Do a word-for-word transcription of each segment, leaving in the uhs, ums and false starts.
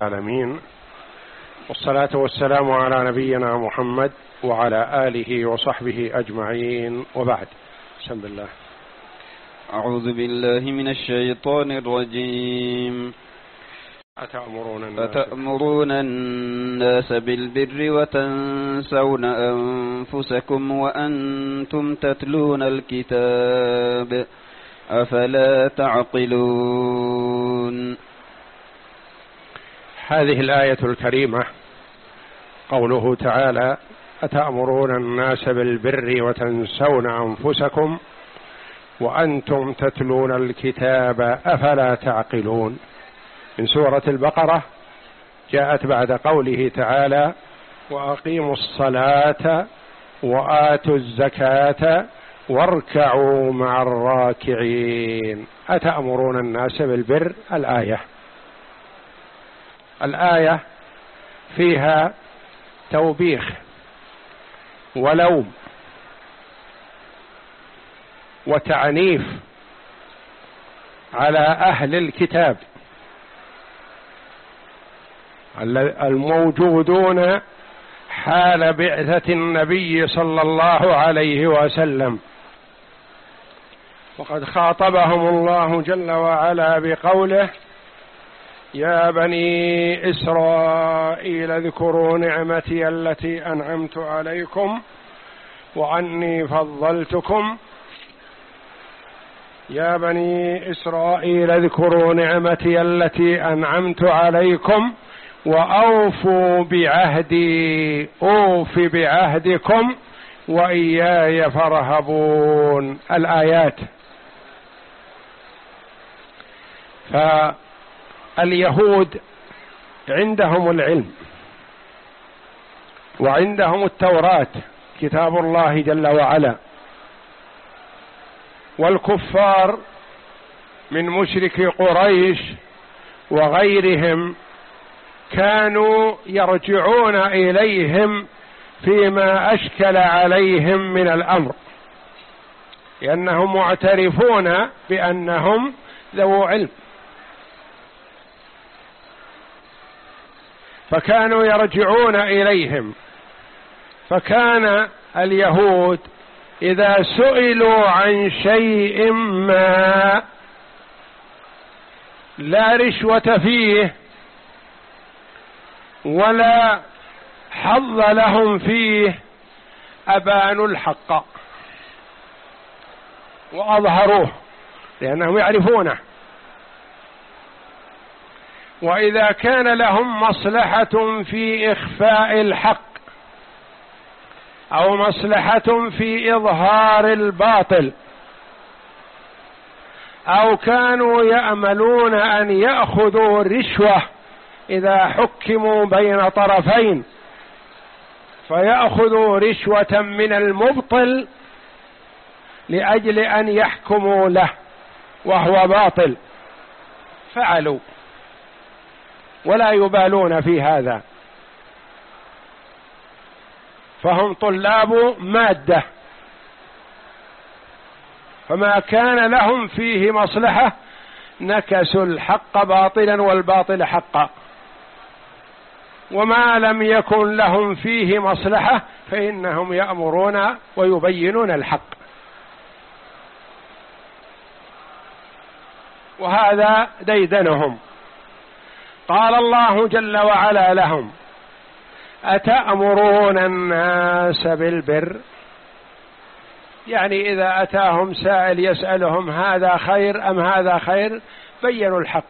العالمين، والصلاة والسلام على نبينا محمد وعلى آله وصحبه أجمعين، وبعد. بسم الله. أعوذ بالله من الشيطان الرجيم. أتأمرون الناس, أتأمرون الناس بالبر وتنسون أنفسكم وأنتم تتلون الكتاب أفلا تعقلون. هذه الآية الكريمة قوله تعالى: أتأمرون الناس بالبر وتنسون أنفسكم وأنتم تتلون الكتاب أفلا تعقلون، من سورة البقرة، جاءت بعد قوله تعالى: وأقيموا الصلاة وآتوا الزكاة واركعوا مع الراكعين. أتأمرون الناس بالبر. الآية الآية فيها توبيخ ولوم وتعنيف على أهل الكتاب الموجودون حال بعثة النبي صلى الله عليه وسلم، وقد خاطبهم الله جل وعلا بقوله: يا بني إسرائيل اذكروا نعمتي التي أنعمت عليكم وأني فضلتكم يا بني إسرائيل اذكروا نعمتي التي أنعمت عليكم وأوفوا بعهدي أوف بعهدكم وإياي فارهبون. الآيات. فاليهود عندهم العلم وعندهم التوراة كتاب الله جل وعلا، والكفار من مشركي قريش وغيرهم كانوا يرجعون إليهم فيما أشكل عليهم من الأمر، لأنهم معترفون بأنهم ذو علم، فكانوا يرجعون إليهم. فكان اليهود إذا سئلوا عن شيء ما لا رشوة فيه ولا حظ لهم فيه أبانوا الحق وأظهروه، لأنهم يعرفونه. وإذا كان لهم مصلحة في إخفاء الحق أو مصلحة في إظهار الباطل، أو كانوا يأملون أن يأخذوا رشوة إذا حكموا بين طرفين، فيأخذوا رشوة من المبطل لأجل أن يحكموا له وهو باطل، فعلوا ولا يبالون في هذا، فهم طلاب مادة، فما كان لهم فيه مصلحة نكسوا الحق باطلا والباطل حقا، وما لم يكن لهم فيه مصلحة فإنهم يأمرون ويبينون الحق. وهذا ديدنهم. قال الله جل وعلا لهم: أتأمرون الناس بالبر، يعني إذا أتاهم سائل يسألهم هذا خير أم هذا خير بينوا الحق.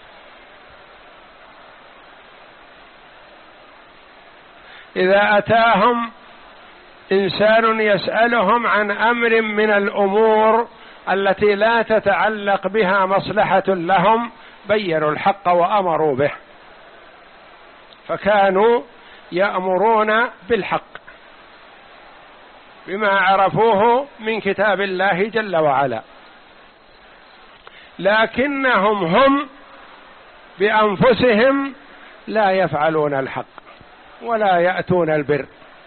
إذا أتاهم إنسان يسألهم عن أمر من الأمور التي لا تتعلق بها مصلحة لهم بينوا الحق وأمروا به، فكانوا يأمرون بالحق بما عرفوه من كتاب الله جل وعلا، لكنهم هم بأنفسهم لا يفعلون الحق ولا يأتون البر.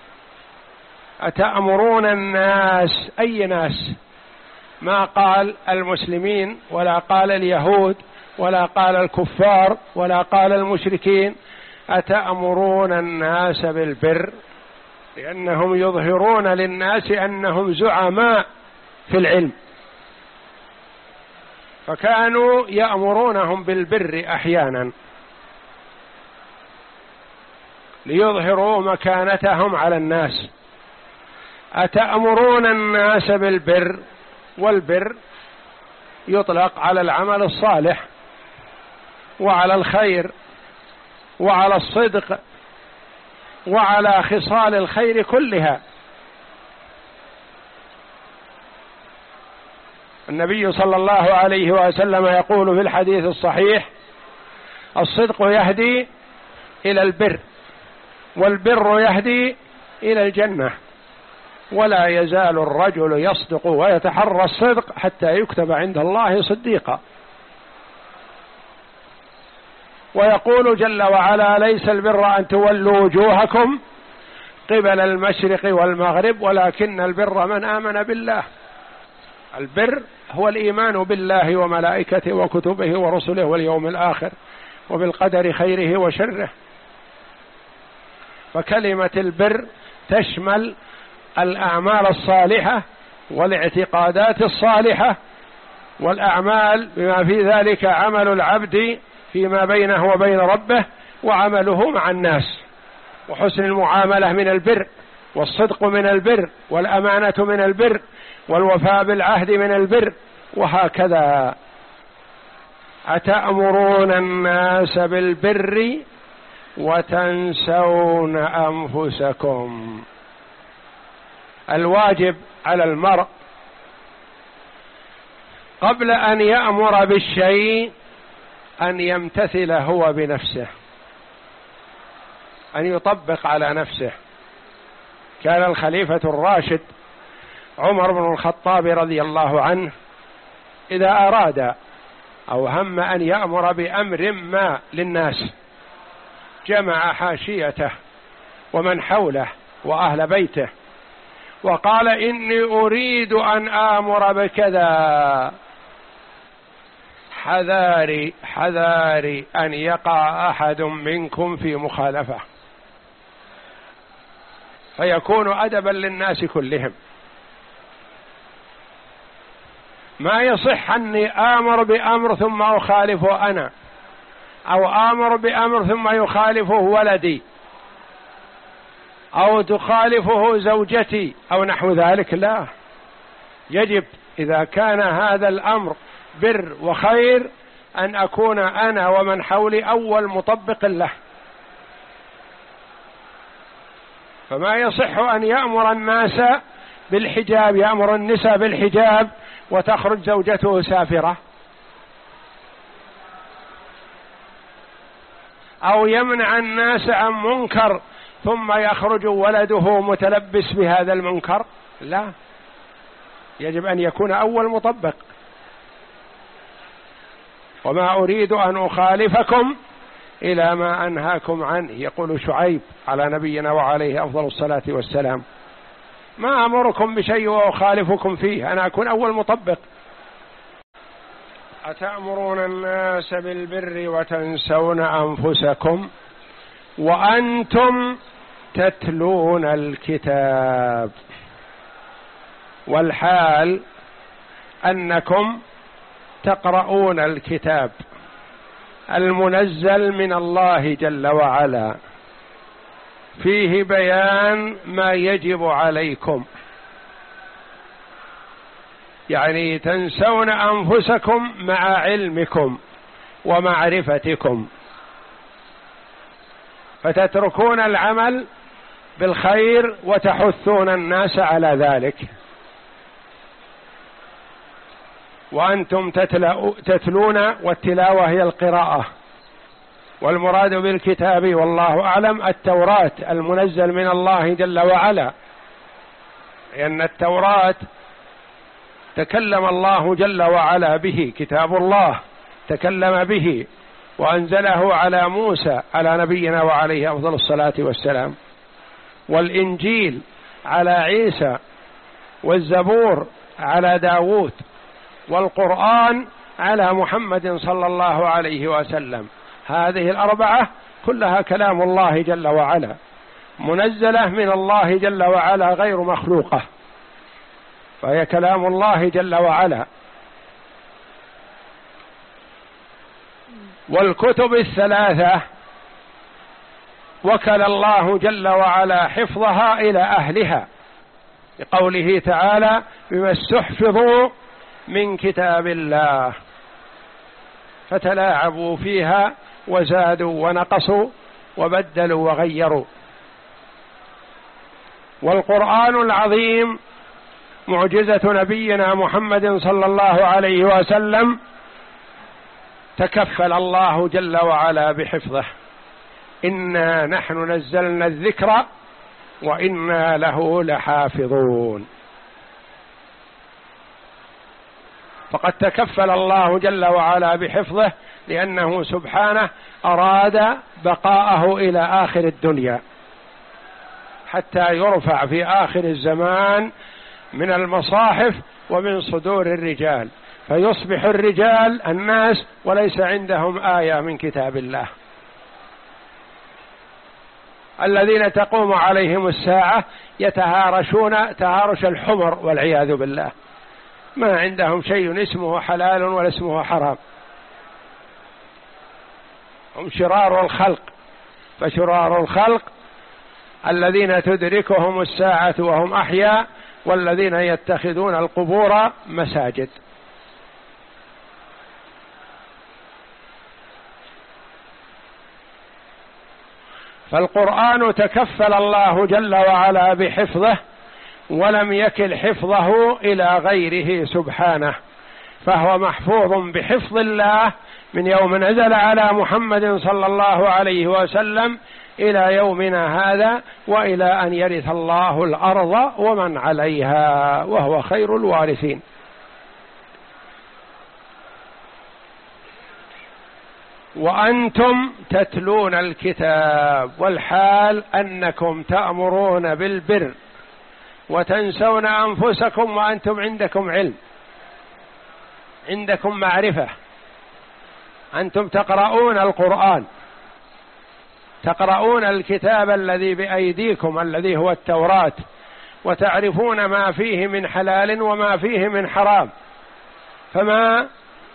أتأمرون الناس، أي ناس؟ ما قال المسلمين ولا قال اليهود ولا قال الكفار ولا قال المشركين أتأمرون الناس بالبر، لأنهم يظهرون للناس أنهم زعماء في العلم، فكانوا يأمرونهم بالبر أحيانا ليظهروا مكانتهم على الناس. أتأمرون الناس بالبر، والبر يطلق على العمل الصالح وعلى الخير وعلى الصدق وعلى خصال الخير كلها. النبي صلى الله عليه وسلم يقول في الحديث الصحيح: الصدق يهدي إلى البر، والبر يهدي إلى الجنة، ولا يزال الرجل يصدق ويتحرى الصدق حتى يكتب عند الله صديقا. ويقول جل وعلا: ليس البر أن تولوا وجوهكم قبل المشرق والمغرب ولكن البر من آمن بالله. البر هو الإيمان بالله وملائكته وكتبه ورسله واليوم الآخر وبالقدر خيره وشره. فكلمة البر تشمل الأعمال الصالحة والاعتقادات الصالحة والأعمال بما في ذلك عمل العبد فيما بينه وبين ربه وعمله مع الناس، وحسن المعاملة من البر، والصدق من البر، والأمانة من البر، والوفاء بالعهد من البر، وهكذا. أتأمرون الناس بالبر وتنسون أنفسكم. الواجب على المرء قبل أن يأمر بالشيء أن يمتثل هو بنفسه، أن يطبق على نفسه. كان الخليفة الراشد عمر بن الخطاب رضي الله عنه إذا أراد أو هم أن يأمر بأمر ما للناس جمع حاشيته ومن حوله وأهل بيته وقال: إني أريد أن آمر بكذا، حذاري حذاري أن يقع أحد منكم في مخالفة، فيكون أدبا للناس كلهم. ما يصح أني آمر بأمر ثم أخالفه أنا، أو آمر بأمر ثم يخالفه ولدي، أو تخالفه زوجتي أو نحو ذلك. لا، يجب إذا كان هذا الأمر بر وخير أن أكون أنا ومن حولي أول مطبق له. فما يصح أن يأمر الناس بالحجاب، يأمر النساء بالحجاب وتخرج زوجته سافرة، أو يمنع الناس عن منكر ثم يخرج ولده متلبس بهذا المنكر. لا، يجب أن يكون أول مطبق. وما أريد أن أخالفكم إلى ما أنهاكم عنه، يقول شعيب على نبينا وعليه أفضل الصلاة والسلام: ما أمركم بشيء وأخالفكم فيه، أنا أكون أول مطبق. أتأمرون الناس بالبر وتنسون أنفسكم وأنتم تتلون الكتاب، والحال أنكم تقرؤون الكتاب المنزل من الله جل وعلا، فيه بيان ما يجب عليكم، يعني تنسون أنفسكم مع علمكم ومعرفتكم، فتتركون العمل بالخير وتحثون الناس على ذلك. وأنتم تتلون، والتلاوة هي القراءة، والمراد بالكتاب والله أعلم التوراة المنزل من الله جل وعلا، لأن التوراة تكلم الله جل وعلا به، كتاب الله تكلم به وأنزله على موسى على نبينا وعليه أفضل الصلاة والسلام، والإنجيل على عيسى، والزبور على داود، والقرآن على محمد صلى الله عليه وسلم. هذه الأربعة كلها كلام الله جل وعلا، منزلة من الله جل وعلا غير مخلوقة، فهي كلام الله جل وعلا. والكتب الثلاثة وكل الله جل وعلا حفظها إلى أهلها، بقوله تعالى: بما استحفظوا من كتاب الله فتلاعبوا فيها وزادوا ونقصوا وبدلوا وغيروا. والقرآن العظيم معجزة نبينا محمد صلى الله عليه وسلم تكفل الله جل وعلا بحفظه. إنا نحن نزلنا الذكر وإنا له لحافظون. فقد تكفل الله جل وعلا بحفظه، لأنه سبحانه أراد بقاءه إلى آخر الدنيا، حتى يرفع في آخر الزمان من المصاحف ومن صدور الرجال، فيصبح الرجال الناس وليس عندهم آية من كتاب الله. الذين تقوم عليهم الساعة يتهارشون تهارش الحمر والعياذ بالله، ما عندهم شيء اسمه حلال ولا اسمه حرام، هم شرار الخلق. فشرار الخلق الذين تدركهم الساعة وهم أحياء، والذين يتخذون القبور مساجد. فالقرآن تكفل الله جل وعلا بحفظه، ولم يكل حفظه إلى غيره سبحانه، فهو محفوظ بحفظ الله من يوم نزل على محمد صلى الله عليه وسلم إلى يومنا هذا، وإلى أن يرث الله الأرض ومن عليها وهو خير الوارثين. وأنتم تتلون الكتاب والحال أنكم تأمرون بالبر وتنسون أنفسكم وأنتم عندكم علم، عندكم معرفة، أنتم تقرؤون القرآن، تقرؤون الكتاب الذي بأيديكم الذي هو التوراة، وتعرفون ما فيه من حلال وما فيه من حرام، فما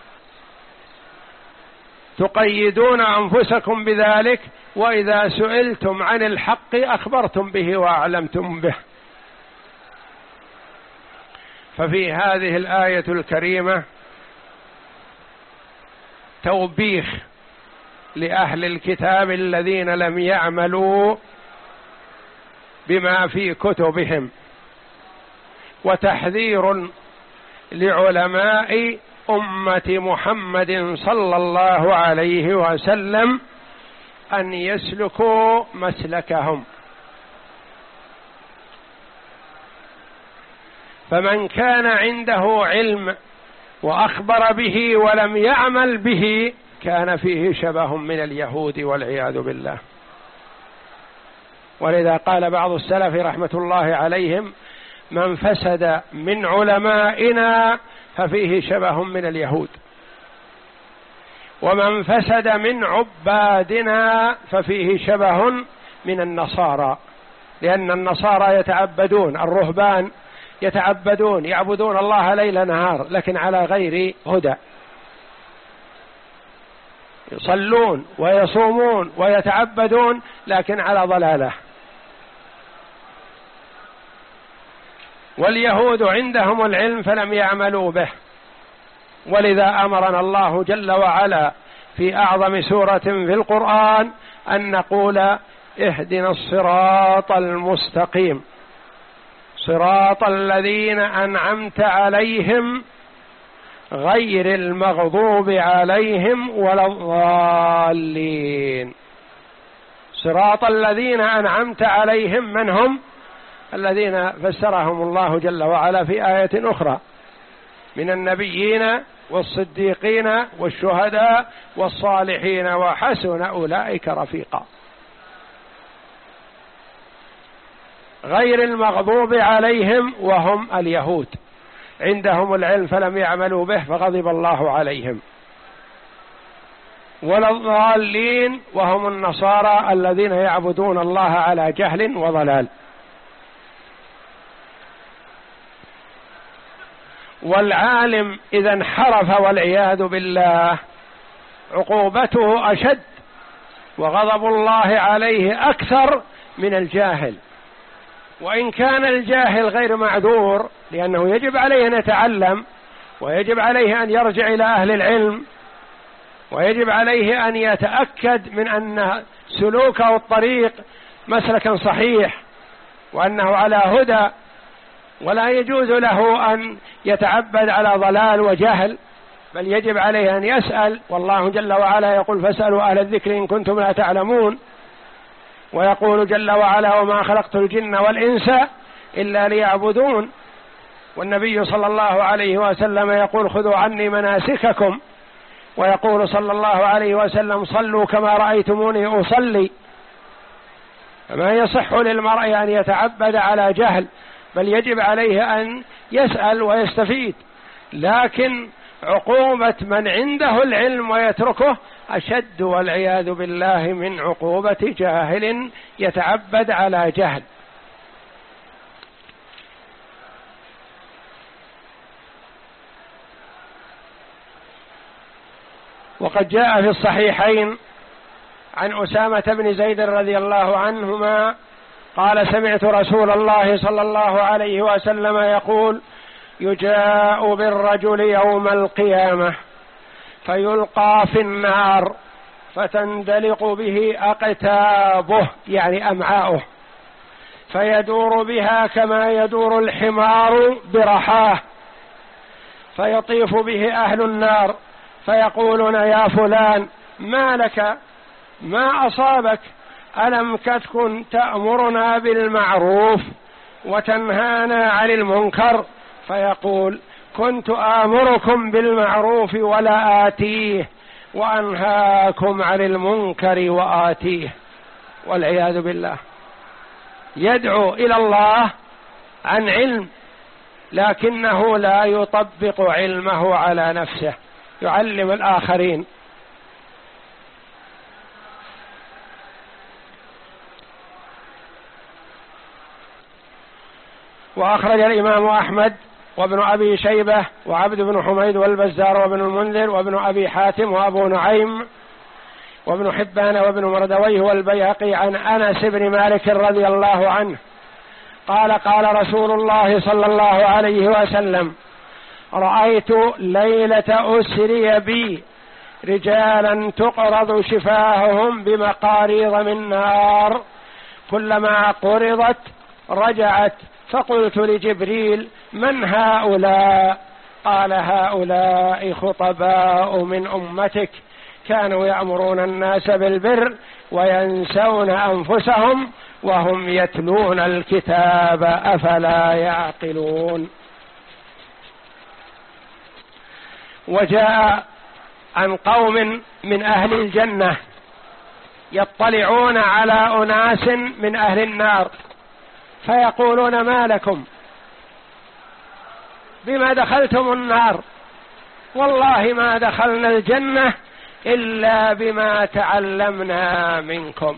تقيدون أنفسكم بذلك، وإذا سئلتم عن الحق أخبرتم به وأعلمتم به. ففي هذه الآية الكريمة توبيخ لأهل الكتاب الذين لم يعملوا بما في كتبهم، وتحذير لعلماء أمة محمد صلى الله عليه وسلم أن يسلكوا مسلكهم. فمن كان عنده علم وأخبر به ولم يعمل به كان فيه شبه من اليهود والعياذ بالله. ولذا قال بعض السلف رحمة الله عليهم: من فسد من علمائنا ففيه شبه من اليهود، ومن فسد من عبادنا ففيه شبه من النصارى، لأن النصارى يتعبدون، الرهبان يتعبدون يعبدون الله ليل نهار لكن على غير هدى، يصلون ويصومون ويتعبدون لكن على ضلالة. واليهود عندهم العلم فلم يعملوا به، ولذا أمرنا الله جل وعلا في أعظم سورة في القرآن أن نقول: اهدنا الصراط المستقيم صراط الذين أنعمت عليهم غير المغضوب عليهم ولا الضالين. صراط الذين أنعمت عليهم من هم؟ الذين فسرهم الله جل وعلا في آية أخرى: من النبيين والصديقين والشهداء والصالحين وحسن أولئك رفيقا. غير المغضوب عليهم وهم اليهود، عندهم العلم فلم يعملوا به فغضب الله عليهم. ولا الضالين وهم النصارى الذين يعبدون الله على جهل وضلال. والعالم إذا انحرف والعياذ بالله عقوبته أشد وغضب الله عليه أكثر من الجاهل. وإن كان الجاهل غير معذور لأنه يجب عليه أن يتعلم، ويجب عليه أن يرجع إلى أهل العلم، ويجب عليه أن يتأكد من أن سلوكه الطريق مسلكا صحيح وأنه على هدى، ولا يجوز له أن يتعبد على ضلال وجهل، بل يجب عليه أن يسأل. والله جل وعلا يقول فاسألوا أهل الذكر إن كنتم لا تعلمون، ويقول جل وعلا وما خلقت الجن والإنس إلا ليعبدون. والنبي صلى الله عليه وسلم يقول خذوا عني مناسككم، ويقول صلى الله عليه وسلم صلوا كما رأيتموني أصلي. فما يصح للمرء أن يتعبد على جهل، بل يجب عليه أن يسأل ويستفيد. لكن عقوبة من عنده العلم ويتركه أشد والعياذ بالله من عقوبة جاهل يتعبد على جهل. وقد جاء في الصحيحين عن أسامة بن زيد رضي الله عنهما قال سمعت رسول الله صلى الله عليه وسلم يقول يجاء بالرجل يوم القيامة فيلقى في النار فتندلق به أقتابه يعني أمعاؤه، فيدور بها كما يدور الحمار برحاه، فيطيف به أهل النار فيقولون يا فلان ما لك ما أصابك، ألم تكن تأمرنا بالمعروف وتنهانا عن المنكر؟ فيقول كنت آمركم بالمعروف ولا آتيه وأنهاكم عن المنكر وآتيه. والعياذ بالله. يدعو إلى الله عن علم لكنه لا يطبق علمه على نفسه، يعلم الآخرين. وأخرج الإمام أحمد وابن أبي شيبة وعبد بن حميد والبزار وابن المنذر وابن أبي حاتم وأبو نعيم وابن حبان وابن مردويه والبيهقي عن أنس بن مالك رضي الله عنه قال قال رسول الله صلى الله عليه وسلم رأيت ليلة أسري بي رجالا تقرض شفاههم بمقاريض من نار، كلما قرضت رجعت، فقلت لجبريل من هؤلاء؟ قال هؤلاء خطباء من أمتك كانوا يأمرون الناس بالبر وينسون أنفسهم وهم يتلون الكتاب أفلا يعقلون. وجاء عن قوم من أهل الجنة يطلعون على أناس من أهل النار فيقولون ما لكم بما دخلتم النار؟ والله ما دخلنا الجنة إلا بما تعلمنا منكم.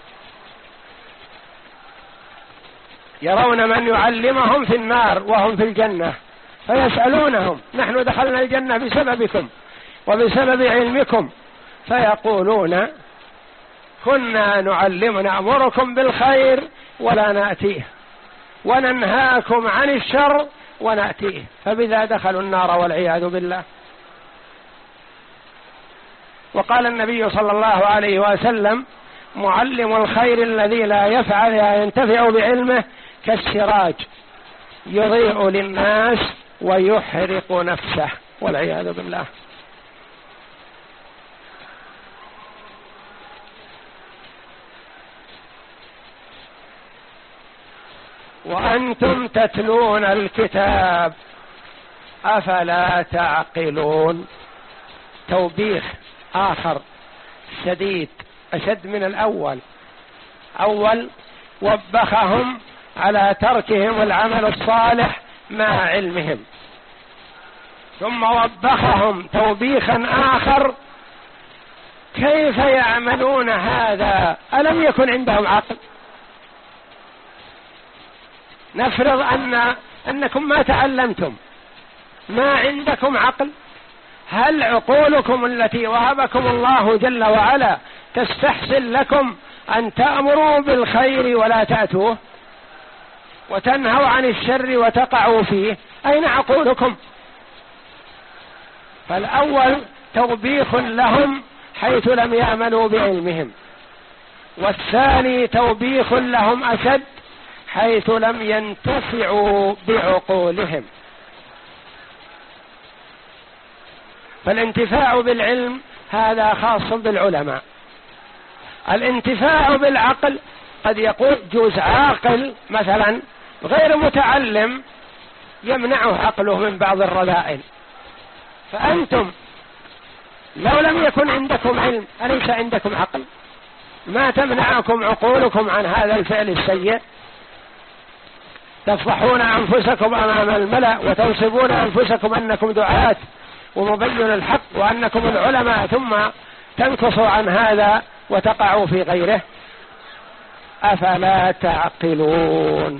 يرون من يعلمهم في النار وهم في الجنة فيسألونهم نحن دخلنا الجنة بسببكم وبسبب علمكم، فيقولون كنا نعلم نأمركم بالخير ولا نأتيه وننهاكم عن الشر ونأتيه، فبذا دخلوا النار والعياذ بالله. وقال النبي صلى الله عليه وسلم معلم الخير الذي لا يفعل لا ينتفع بعلمه كالسراج يضيء للناس ويحرق نفسه، والعياذ بالله. وأنتم تتلون الكتاب أفلا تعقلون. توبيخ آخر شديد أشد من الأول. أول وبخهم على تركهم العمل الصالح مع علمهم، ثم وبخهم توبيخا آخر: كيف يعملون هذا؟ ألم يكن عندهم عقل؟ نفرض أن أنكم ما تعلمتم، ما عندكم عقل، هل عقولكم التي وهبكم الله جل وعلا تستحسن لكم أن تأمروا بالخير ولا تأتوه، وتنهوا عن الشر وتقعوا فيه؟ أين عقولكم؟ فالأول توبيخ لهم حيث لم يعملوا بعلمهم، والثاني توبيخ لهم أشد حيث لم ينتفعوا بعقولهم. فالانتفاع بالعلم هذا خاص بالعلماء. الانتفاع بالعقل قد يقول جوز عاقل مثلا غير متعلم يمنعه عقله من بعض الرذائل، فأنتم لو لم يكن عندكم علم أليس عندكم عقل؟ ما تمنعكم عقولكم عن هذا الفعل السيء؟ تفضحون أنفسكم أمام الملأ وتنصبون أنفسكم أنكم دعاة ومبين الحق وأنكم العلماء، ثم تنكصوا عن هذا وتقعوا في غيره. أفلا تعقلون؟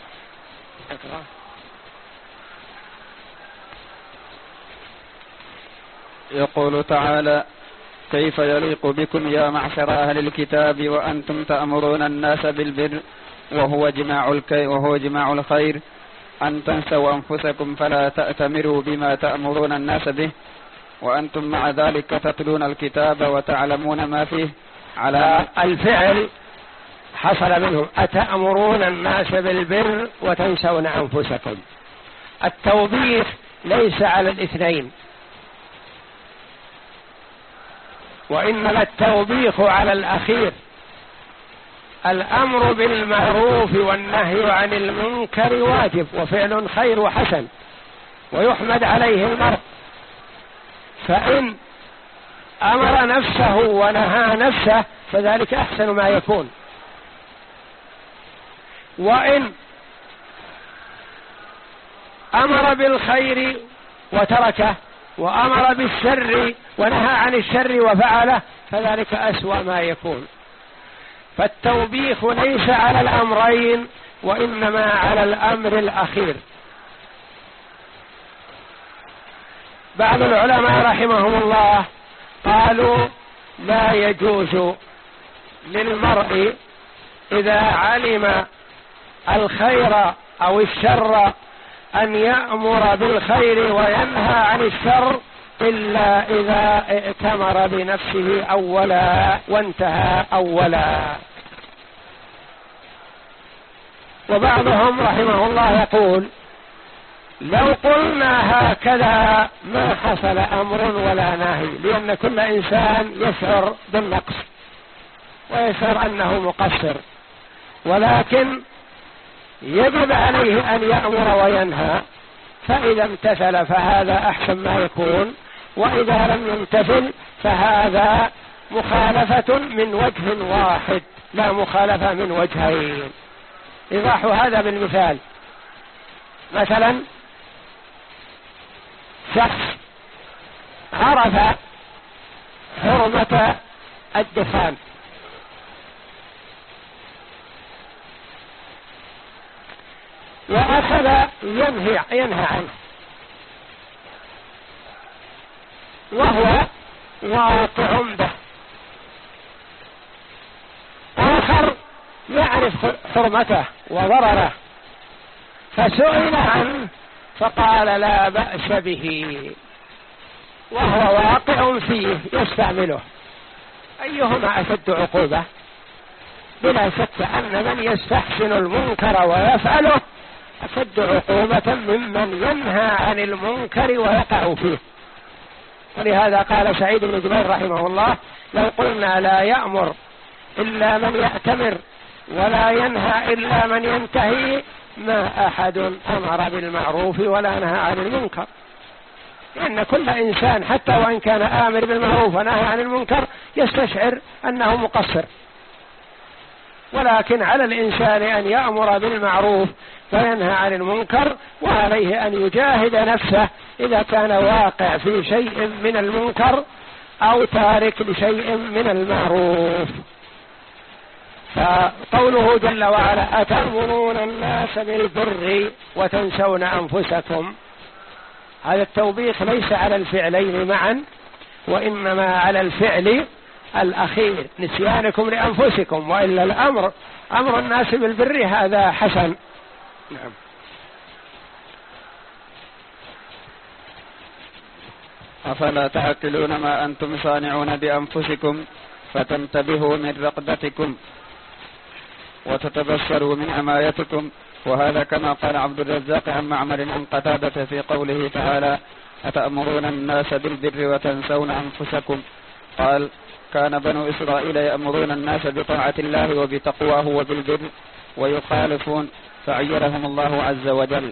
يقول تعالى: كيف يليق بكم يا معشر أهل الكتاب وأنتم تأمرون الناس بالبر وهو جماع الكي وهو جماع الخير أن تنسوا أنفسكم فلا تأتمروا بما تأمرون الناس به وأنتم مع ذلك تتلون الكتاب وتعلمون ما فيه. على الفعل حصل منهم: أتأمرون الناس بالبر وتنسون أنفسكم. التوبيخ ليس على الاثنين، وإنما التوبيخ على الأخير. الأمر بالمعروف والنهي عن المنكر واجب وفعل خير وحسن ويحمد عليه المرء، فإن أمر نفسه ونهى نفسه فذلك أحسن ما يكون، وإن أمر بالخير وتركه وأمر بالشر ونهى عن الشر وفعله فذلك أسوأ ما يكون. فالتوبيخ ليس على الأمرين وإنما على الأمر الأخير. بعض العلماء رحمهم الله قالوا: لا يجوز للمرء إذا علم الخير أو الشر أن يأمر بالخير وينهى عن الشر إلا إذا ائتمر بنفسه أولا وانتهى أولا. وبعضهم رحمه الله يقول: لو قلنا هكذا ما حصل أمر ولا نهي، لأن كل إنسان يشعر بالنقص ويشعر أنه مقصر، ولكن يجب عليه أن يأمر وينهى، فإذا امتثل فهذا أحسن ما يكون، وإذا لم يمتثل فهذا مخالفة من وجه واحد لا مخالفة من وجهين. إيضاح هذا بالمثال: مثلا شخص عرف حرمة الدخان وأخذ ينهي, ينهى عنه وهو واقع به، آخر يعرف حرمته وضرره فسئل عنه فقال لا بأس به وهو واقع فيه يستعمله، أيهما أشد عقوبة؟ بلا شك أن من يستحسن المنكر ويفعله أشد عقوبة ممن ينهى عن المنكر ويقع فيه. ولهذا قال سعيد بن جبير رحمه الله: لو قلنا لا يأمر إلا من يأتمر ولا ينهى إلا من ينتهي ما أحد أمر بالمعروف ولا نهى عن المنكر، لأن كل إنسان حتى وإن كان آمر بالمعروف ونهى عن المنكر يستشعر أنه مقصر، ولكن على الإنسان أن يأمر بالمعروف وينهى عن المنكر، وعليه أن يجاهد نفسه إذا كان واقع في شيء من المنكر أو تارك لشيء من المعروف. فقوله جل وعلا أتأمرون الناس بالبر وتنسون أنفسكم، هذا التوبيخ ليس على الفعلين معا، وإنما على الفعل الأخير نسيانكم لأنفسكم، وإلا الأمر أمر الناس بالبر هذا حسن. نعم. أفلا تعقلون ما أنتم صانعون بأنفسكم فتنتبهوا من رقدتكم وتتبصروا من عمايتكم. وهذا كما قال عبد الرزاق عن معمر عن قتادة في قوله تعالى أتأمرون الناس بالبر وتنسون أنفسكم. قال كان بنو إسرائيل يأمرون الناس بطاعة الله وبتقواه وبالبر ويخالفون فعيرهم الله عز وجل.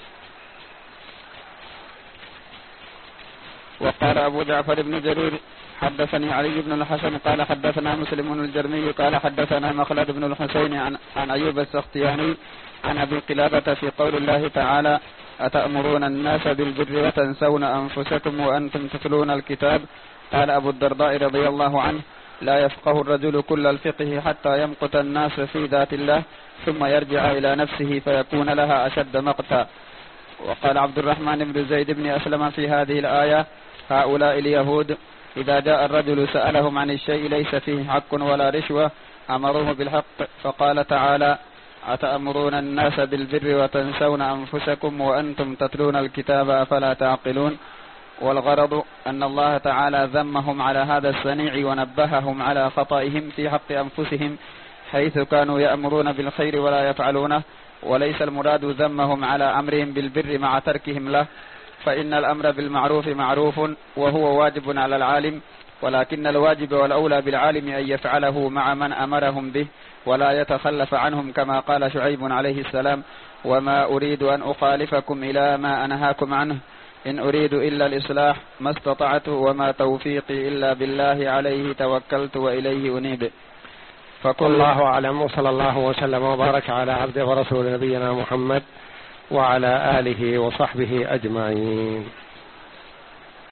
وقال أبو جعفر بن جرير حدثني علي بن الحسن قال حدثنا مسلم الجرمي قال حدثنا مخلد بن الحسين عن, عن أيوب السختياني عن أبي قلابة في قول الله تعالى أتأمرون الناس بالبر وتنسون أنفسكم وأنتم تتلون الكتاب. قال أبو الدرداء رضي الله عنه لا يفقه الرجل كل الفقه حتى يمقت الناس في ذات الله ثم يرجع إلى نفسه فيكون لها أشد مقتا. وقال عبد الرحمن بن زيد بن أسلم في هذه الآية هؤلاء اليهود إذا جاء الرجل سألهم عن الشيء ليس فيه حق ولا رشوة أمروه بالحق. فقال تعالى أتأمرون الناس بالبر وتنسون أنفسكم وأنتم تتلون الكتاب أفلا تعقلون. والغرض أن الله تعالى ذمهم على هذا الصنيع ونبههم على خطئهم في حق أنفسهم حيث كانوا يأمرون بالخير ولا يفعلونه، وليس المراد ذمهم على أمرهم بالبر مع تركهم له، فإن الأمر بالمعروف معروف وهو واجب على العالم، ولكن الواجب والأولى بالعالم أن يفعله مع من أمرهم به ولا يتخلف عنهم كما قال شعيب عليه السلام وما أريد أن أخالفكم إلى ما أنهاكم عنه إن أريد إلا الإصلاح ما استطعت وما توفيقي إلا بالله عليه توكلت وإليه أنيب. فكل الله أعلم، وصلى الله وسلم وبارك على عبده ورسول نبينا محمد وعلى آله وصحبه أجمعين.